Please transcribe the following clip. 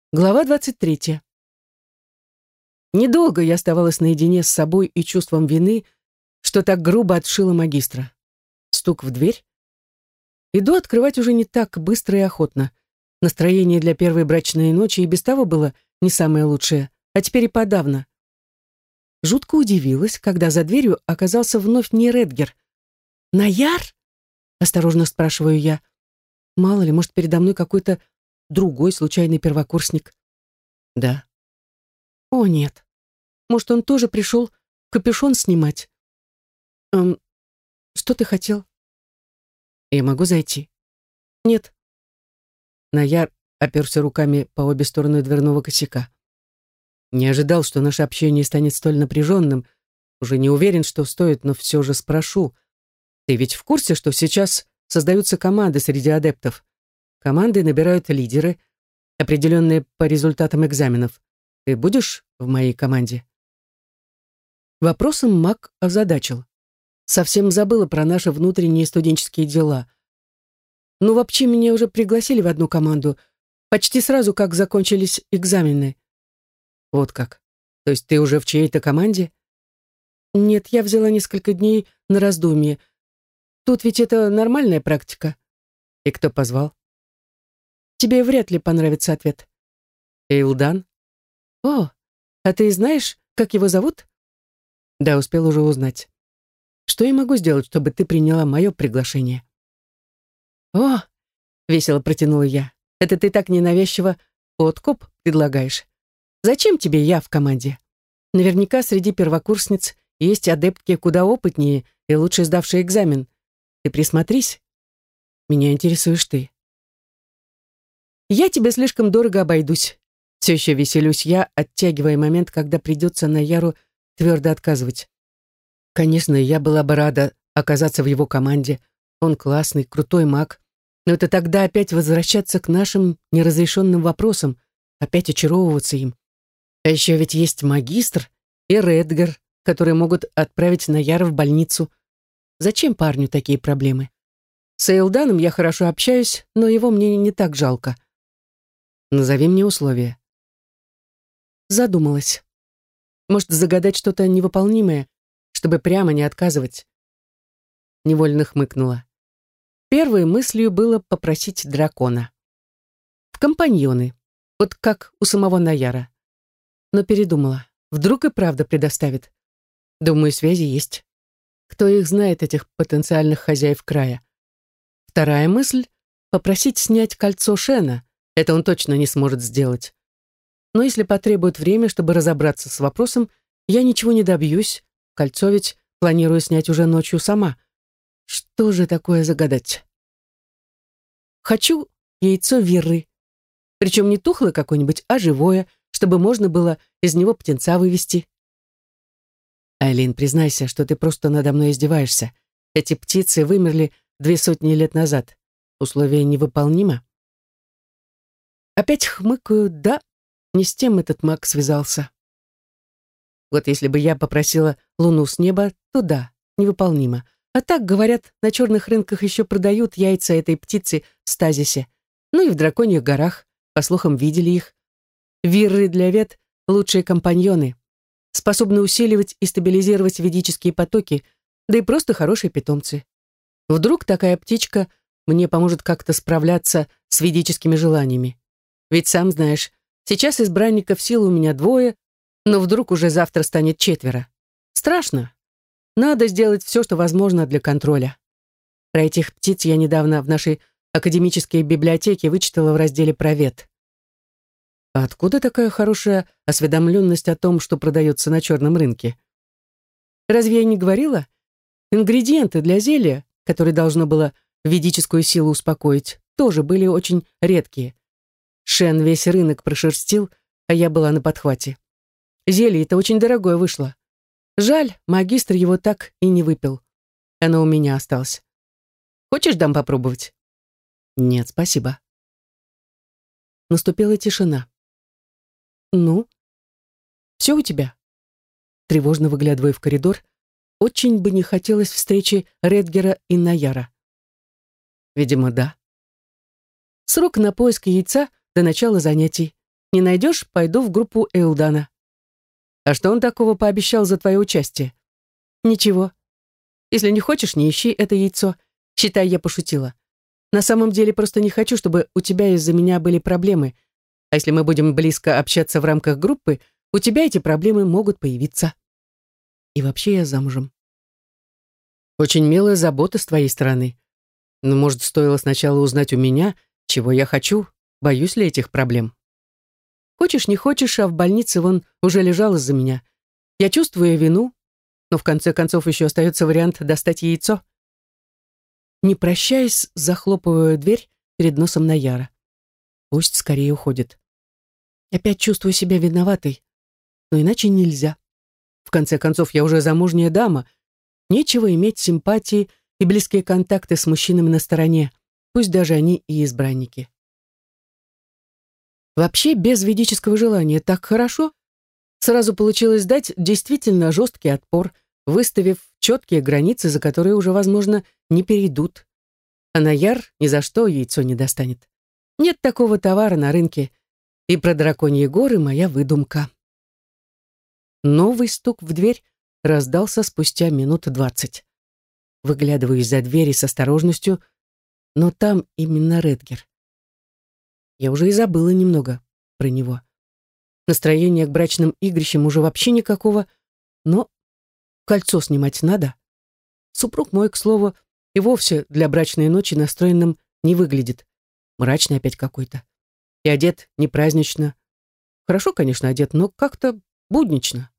Глава 23. Недолго я оставалась наедине с собой и чувством вины, что так грубо отшила магистра. Стук в дверь. Иду открывать уже не так быстро и охотно. Настроение для первой брачной ночи и без того было не самое лучшее, а теперь и подавно. Жутко удивилась, когда за дверью оказался вновь не Редгер. «Наяр?» — осторожно спрашиваю я. Мало ли, может, передо мной какой-то другой случайный первокурсник. Да. О, нет. Может, он тоже пришел капюшон снимать? Что ты хотел? Я могу зайти? Нет. Наяр оперся руками по обе стороны дверного косяка. Не ожидал, что наше общение станет столь напряженным. Уже не уверен, что стоит, но все же спрошу. Ты ведь в курсе, что сейчас создаются команды среди адептов? Команды набирают лидеры, определенные по результатам экзаменов. Ты будешь в моей команде?» Вопросом маг озадачил. Совсем забыла про наши внутренние студенческие дела. Ну, вообще, меня уже пригласили в одну команду, почти сразу, как закончились экзамены. Вот как. То есть ты уже в чьей-то команде? Нет, я взяла несколько дней на раздумье. Тут ведь это нормальная практика. И кто позвал? Тебе вряд ли понравится ответ. Эйлдан? О, а ты знаешь, как его зовут? Да, успел уже узнать. Что я могу сделать, чтобы ты приняла мое приглашение? О, весело протянула я. Это ты так ненавязчиво подкуп предлагаешь. Зачем тебе я в команде? Наверняка среди первокурсниц есть адептки куда опытнее и лучше сдавшие экзамен. Ты присмотрись. Меня интересуешь ты. Я тебе слишком дорого обойдусь. Все еще веселюсь я, оттягивая момент, когда придется Наяру твердо отказывать. Конечно, я была бы рада оказаться в его команде. Он классный, крутой маг. Но это тогда опять возвращаться к нашим неразрешенным вопросам, опять очаровываться им. А еще ведь есть магистр и Редгер, которые могут отправить Наяра в больницу. Зачем парню такие проблемы? С Эйлданом я хорошо общаюсь, но его мне не так жалко. Назови мне условия. Задумалась. Может, загадать что-то невыполнимое, чтобы прямо не отказывать? Невольно хмыкнула. Первой мыслью было попросить дракона. В компаньоны, вот как у самого Наяра. Но передумала. Вдруг и правда предоставит. Думаю, связи есть. Кто их знает, этих потенциальных хозяев края? Вторая мысль — попросить снять кольцо Шена. Это он точно не сможет сделать. Но если потребует время, чтобы разобраться с вопросом, я ничего не добьюсь. Кольцо ведь планирую снять уже ночью сама. Что же такое загадать? Хочу яйцо Вирры. Причем не тухлое какое-нибудь, а живое, чтобы можно было из него птенца вывести. Айлин, признайся, что ты просто надо мной издеваешься. Эти птицы вымерли 200 лет назад. Условие невыполнимо. Опять хмыкаю, да, не с тем этот маг связался. Вот если бы я попросила луну с неба, то да, невыполнимо. А так, говорят, на черных рынках еще продают яйца этой птицы в стазисе. Ну и в Драконьих горах, по слухам, видели их. Вирры для вет — лучшие компаньоны. Способны усиливать и стабилизировать ведические потоки, да и просто хорошие питомцы. Вдруг такая птичка мне поможет как-то справляться с ведическими желаниями. Ведь сам знаешь, сейчас избранников сил у меня 2, но вдруг уже завтра станет 4. Страшно. Надо сделать все, что возможно для контроля. Про этих птиц я недавно в нашей академической библиотеке вычитала в разделе про вет. А откуда такая хорошая осведомленность о том, что продается на черном рынке? Разве я не говорила? Ингредиенты для зелья, которое должно было ведическую силу успокоить, тоже были очень редкие. Шен весь рынок прошерстил, а я была на подхвате. Зелье-то очень дорогое вышло. Жаль, магистр его так и не выпил. Оно у меня осталось. Хочешь, дам попробовать? Нет, спасибо. Наступила тишина. Ну? Все у тебя? Тревожно выглядывая в коридор, очень бы не хотелось встречи Редгера и Наяра. Видимо, да. Срок на поиск яйца до начала занятий. Не найдешь, пойду в группу Эйлдана. А что он такого пообещал за твое участие? Ничего. Если не хочешь, не ищи это яйцо. Считай, я пошутила. На самом деле просто не хочу, чтобы у тебя из-за меня были проблемы. А если мы будем близко общаться в рамках группы, у тебя эти проблемы могут появиться. И вообще я замужем. Очень милая забота с твоей стороны. Но, может, стоило сначала узнать у меня, чего я хочу, боюсь ли этих проблем. Хочешь, не хочешь, а в больнице вон уже лежал из-за меня. Я чувствую вину, но в конце концов еще остается вариант достать яйцо. Не прощаясь, захлопываю дверь перед носом Наяра. Пусть скорее уходит. Опять чувствую себя виноватой, но иначе нельзя. В конце концов, я уже замужняя дама. Нечего иметь симпатии и близкие контакты с мужчинами на стороне, пусть даже они и избранники. Вообще, без ведического желания так хорошо. Сразу получилось дать действительно жесткий отпор, выставив четкие границы, за которые уже, возможно, не перейдут. А Наяр ни за что яйцо не достанет. Нет такого товара на рынке, и про драконьи горы моя выдумка. Новый стук в дверь раздался спустя минут 20. Выглядываю из-за двери с осторожностью, но там именно Редгер. Я уже и забыла немного про него. Настроения к брачным игрищам уже вообще никакого, но кольцо снимать надо. Супруг мой, к слову, и вовсе для брачной ночи настроенным не выглядит. Мрачный опять какой-то. И одет не празднично. Хорошо, конечно, одет, но как-то буднично.